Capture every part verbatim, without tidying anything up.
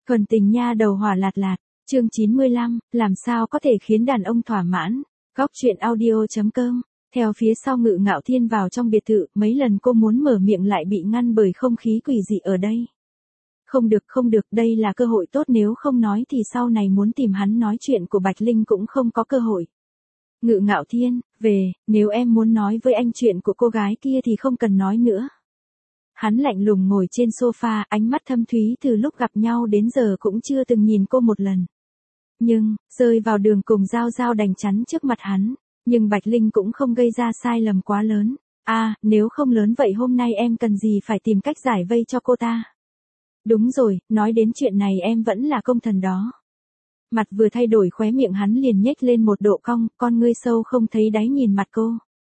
Thuần tình nha đầu hỏa lạt lạt, chương chín mươi lăm, làm sao có thể khiến đàn ông thỏa mãn, góc truyện audio.com, theo phía sau Ngự Ngạo Thiên vào trong biệt thự, mấy lần cô muốn mở miệng lại bị ngăn bởi không khí quỷ dị ở đây. Không được không được, đây là cơ hội tốt, nếu không nói thì sau này muốn tìm hắn nói chuyện của Bạch Linh cũng không có cơ hội. Ngự Ngạo Thiên, về, nếu em muốn nói với anh chuyện của cô gái kia thì không cần nói nữa. Hắn lạnh lùng ngồi trên sofa, ánh mắt thâm thúy, từ lúc gặp nhau đến giờ cũng chưa từng nhìn cô một lần. Nhưng, rơi vào đường cùng Giao Giao đành chắn trước mặt hắn, nhưng Bạch Linh cũng không gây ra sai lầm quá lớn. À, nếu không lớn vậy hôm nay em cần gì phải tìm cách giải vây cho cô ta. Đúng rồi, nói đến chuyện này em vẫn là công thần đó. Mặt vừa thay đổi khóe miệng hắn liền nhếch lên một độ cong, con ngươi sâu không thấy đáy nhìn mặt cô.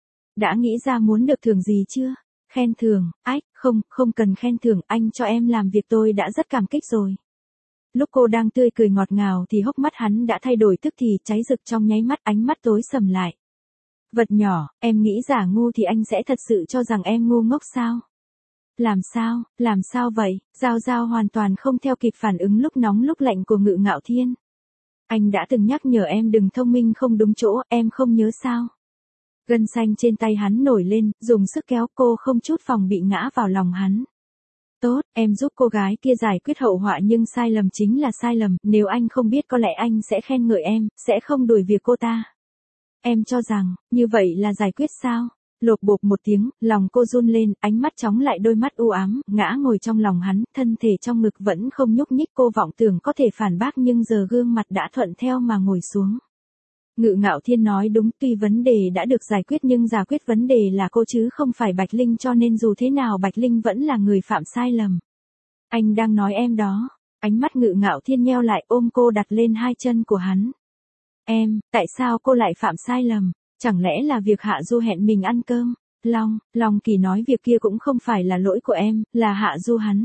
Đã nghĩ ra muốn được thưởng gì chưa? Khen thưởng, ách, không, không cần khen thưởng, anh cho em làm việc tôi đã rất cảm kích rồi. Lúc cô đang tươi cười ngọt ngào thì hốc mắt hắn đã thay đổi, tức thì cháy rực trong nháy mắt, ánh mắt tối sầm lại. Vật nhỏ, em nghĩ giả ngu thì anh sẽ thật sự cho rằng em ngu ngốc sao? Làm sao, làm sao vậy? Giao Giao hoàn toàn không theo kịp phản ứng lúc nóng lúc lạnh của Ngự Ngạo Thiên. Anh đã từng nhắc nhở em đừng thông minh không đúng chỗ, em không nhớ sao? Gân xanh trên tay hắn nổi lên, dùng sức kéo cô không chút phòng bị ngã vào lòng hắn. Tốt, em giúp cô gái kia giải quyết hậu họa, nhưng sai lầm chính là sai lầm, nếu anh không biết có lẽ anh sẽ khen ngợi em, sẽ không đuổi việc cô ta. Em cho rằng, như vậy là giải quyết sao? Lộp bộp một tiếng, lòng cô run lên, ánh mắt chóng lại, đôi mắt u ám, ngã ngồi trong lòng hắn, thân thể trong ngực vẫn không nhúc nhích, cô vọng tưởng có thể phản bác nhưng giờ gương mặt đã thuận theo mà ngồi xuống. Ngự Ngạo Thiên nói đúng, tuy vấn đề đã được giải quyết nhưng giải quyết vấn đề là cô chứ không phải Bạch Linh, cho nên dù thế nào Bạch Linh vẫn là người phạm sai lầm. Anh đang nói em đó. Ánh mắt Ngự Ngạo Thiên nheo lại, ôm cô đặt lên hai chân của hắn. Em, tại sao cô lại phạm sai lầm? Chẳng lẽ là việc Hạ Du hẹn mình ăn cơm? Long, Long Kỳ nói việc kia cũng không phải là lỗi của em, là Hạ Du hắn.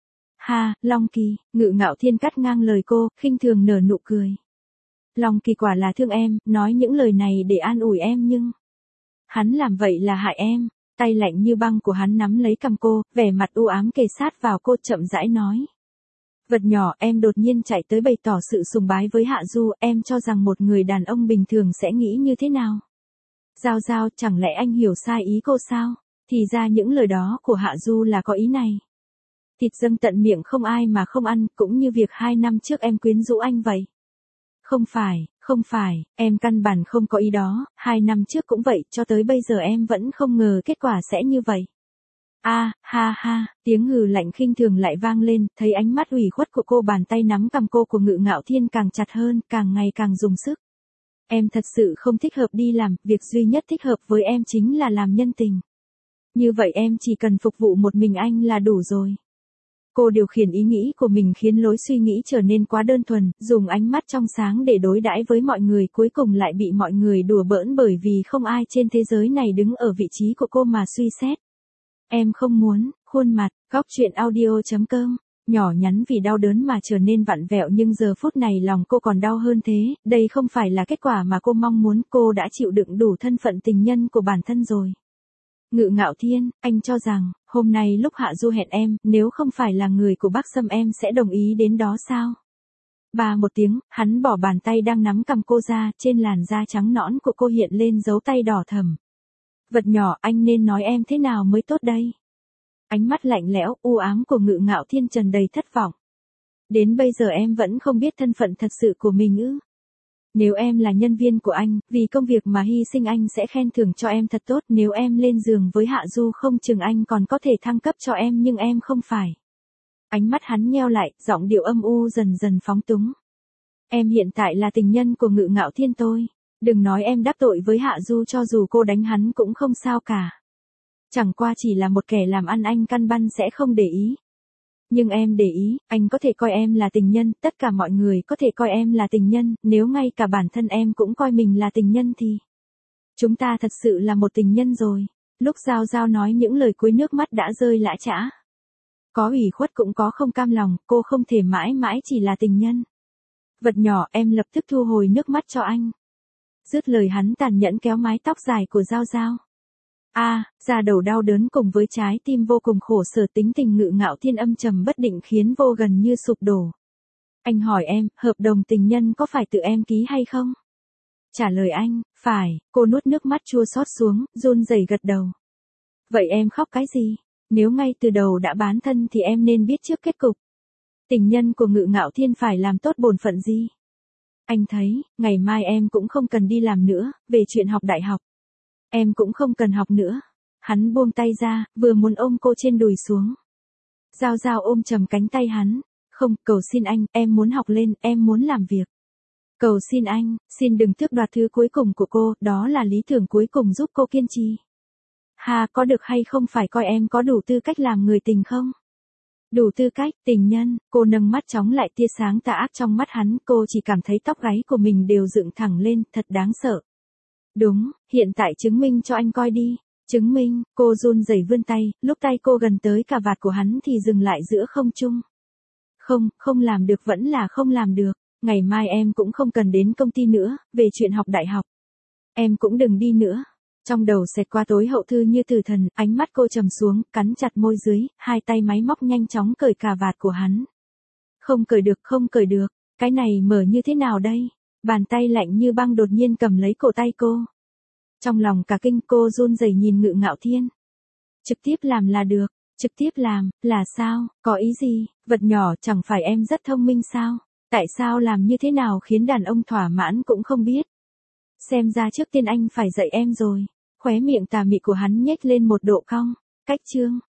Ha, Long Kỳ, Ngự Ngạo Thiên cắt ngang lời cô, khinh thường nở nụ cười. Long Kỳ quả là thương em, nói những lời này để an ủi em nhưng... Hắn làm vậy là hại em. Tay lạnh như băng của hắn nắm lấy cằm cô, vẻ mặt u ám kề sát vào cô, chậm rãi nói. Vật nhỏ, em đột nhiên chạy tới bày tỏ sự sùng bái với Hạ Du, em cho rằng một người đàn ông bình thường sẽ nghĩ như thế nào? Giao Giao, chẳng lẽ anh hiểu sai ý cô sao? Thì ra những lời đó của Hạ Du là có ý này. Thịt dâng tận miệng không ai mà không ăn, cũng như việc hai năm trước em quyến rũ anh vậy. Không phải, không phải, em căn bản không có ý đó, hai năm trước cũng vậy, cho tới bây giờ em vẫn không ngờ kết quả sẽ như vậy. A, à, ha ha, tiếng hừ lạnh khinh thường lại vang lên, thấy ánh mắt ủy khuất của cô, bàn tay nắm cằm cô của Ngự Ngạo Thiên càng chặt hơn, càng ngày càng dùng sức. Em thật sự không thích hợp đi làm, việc duy nhất thích hợp với em chính là làm nhân tình. Như vậy em chỉ cần phục vụ một mình anh là đủ rồi. Cô điều khiển ý nghĩ của mình khiến lối suy nghĩ trở nên quá đơn thuần, dùng ánh mắt trong sáng để đối đãi với mọi người, cuối cùng lại bị mọi người đùa bỡn bởi vì không ai trên thế giới này đứng ở vị trí của cô mà suy xét. Em không muốn, khuôn mặt, góc truyện audio.com, nhỏ nhắn vì đau đớn mà trở nên vặn vẹo, nhưng giờ phút này lòng cô còn đau hơn thế, đây không phải là kết quả mà cô mong muốn, cô đã chịu đựng đủ thân phận tình nhân của bản thân rồi. Ngự Ngạo Thiên, anh cho rằng, hôm nay lúc Hạ Du hẹn em, nếu không phải là người của Bắc Sâm em sẽ đồng ý đến đó sao? Ba một tiếng, hắn bỏ bàn tay đang nắm cầm cô ra, trên làn da trắng nõn của cô hiện lên dấu tay đỏ thẫm. Vật nhỏ, anh nên nói em thế nào mới tốt đây? Ánh mắt lạnh lẽo, u ám của Ngự Ngạo Thiên tràn đầy thất vọng. Đến bây giờ em vẫn không biết thân phận thật sự của mình ư? Nếu em là nhân viên của anh, vì công việc mà hy sinh, anh sẽ khen thưởng cho em thật tốt, nếu em lên giường với Hạ Du không chừng anh còn có thể thăng cấp cho em, nhưng em không phải. Ánh mắt hắn nheo lại, giọng điệu âm u dần dần phóng túng. Em hiện tại là tình nhân của Ngự Ngạo Thiên tôi. Đừng nói em đắc tội với Hạ Du, cho dù cô đánh hắn cũng không sao cả. Chẳng qua chỉ là một kẻ làm ăn, anh căn bản sẽ không để ý. Nhưng em để ý, anh có thể coi em là tình nhân, tất cả mọi người có thể coi em là tình nhân, nếu ngay cả bản thân em cũng coi mình là tình nhân thì... Chúng ta thật sự là một tình nhân rồi. Lúc Giao Giao nói những lời cuối, nước mắt đã rơi lã chã. Có ủy khuất cũng có không cam lòng, cô không thể mãi mãi chỉ là tình nhân. Vật nhỏ, em lập tức thu hồi nước mắt cho anh. Dứt lời hắn tàn nhẫn kéo mái tóc dài của Giao Giao. A, à, da đầu đau đớn cùng với trái tim vô cùng khổ sở, tính tình Ngự Ngạo Thiên âm trầm bất định khiến vô gần như sụp đổ. Anh hỏi em, hợp đồng tình nhân có phải tự em ký hay không? Trả lời anh, phải, cô nuốt nước mắt chua xót xuống, run rẩy gật đầu. Vậy em khóc cái gì? Nếu ngay từ đầu đã bán thân thì em nên biết trước kết cục. Tình nhân của Ngự Ngạo Thiên phải làm tốt bổn phận gì? Anh thấy, ngày mai em cũng không cần đi làm nữa, về chuyện học đại học. Em cũng không cần học nữa. Hắn buông tay ra, vừa muốn ôm cô trên đùi xuống. Giao Giao ôm chầm cánh tay hắn. Không, cầu xin anh, em muốn học lên, em muốn làm việc. Cầu xin anh, xin đừng tước đoạt thứ cuối cùng của cô, đó là lý tưởng cuối cùng giúp cô kiên trì. Hà, có được hay không phải coi em có đủ tư cách làm người tình không? Đủ tư cách, tình nhân, cô nâng mắt chóng lại tia sáng tà ác trong mắt hắn, cô chỉ cảm thấy tóc gáy của mình đều dựng thẳng lên, thật đáng sợ. Đúng, hiện tại chứng minh cho anh coi đi. Chứng minh, cô run rẩy vươn tay, lúc tay cô gần tới cà vạt của hắn thì dừng lại giữa không trung. Không, không làm được vẫn là không làm được. Ngày mai em cũng không cần đến công ty nữa, về chuyện học đại học. Em cũng đừng đi nữa. Trong đầu xẹt qua tối hậu thư như tử thần, ánh mắt cô trầm xuống, cắn chặt môi dưới, hai tay máy móc nhanh chóng cởi cà vạt của hắn. Không cởi được, không cởi được, cái này mở như thế nào đây? Bàn tay lạnh như băng đột nhiên cầm lấy cổ tay cô. Trong lòng cả kinh, cô run rẩy nhìn Ngự Ngạo Thiên. Trực tiếp làm là được, trực tiếp làm, là sao, có ý gì, vật nhỏ chẳng phải em rất thông minh sao? Tại sao làm như thế nào khiến đàn ông thỏa mãn cũng không biết? Xem ra trước tiên anh phải dạy em rồi. Khóe miệng tà mị của hắn nhếch lên một độ cong. Cách chương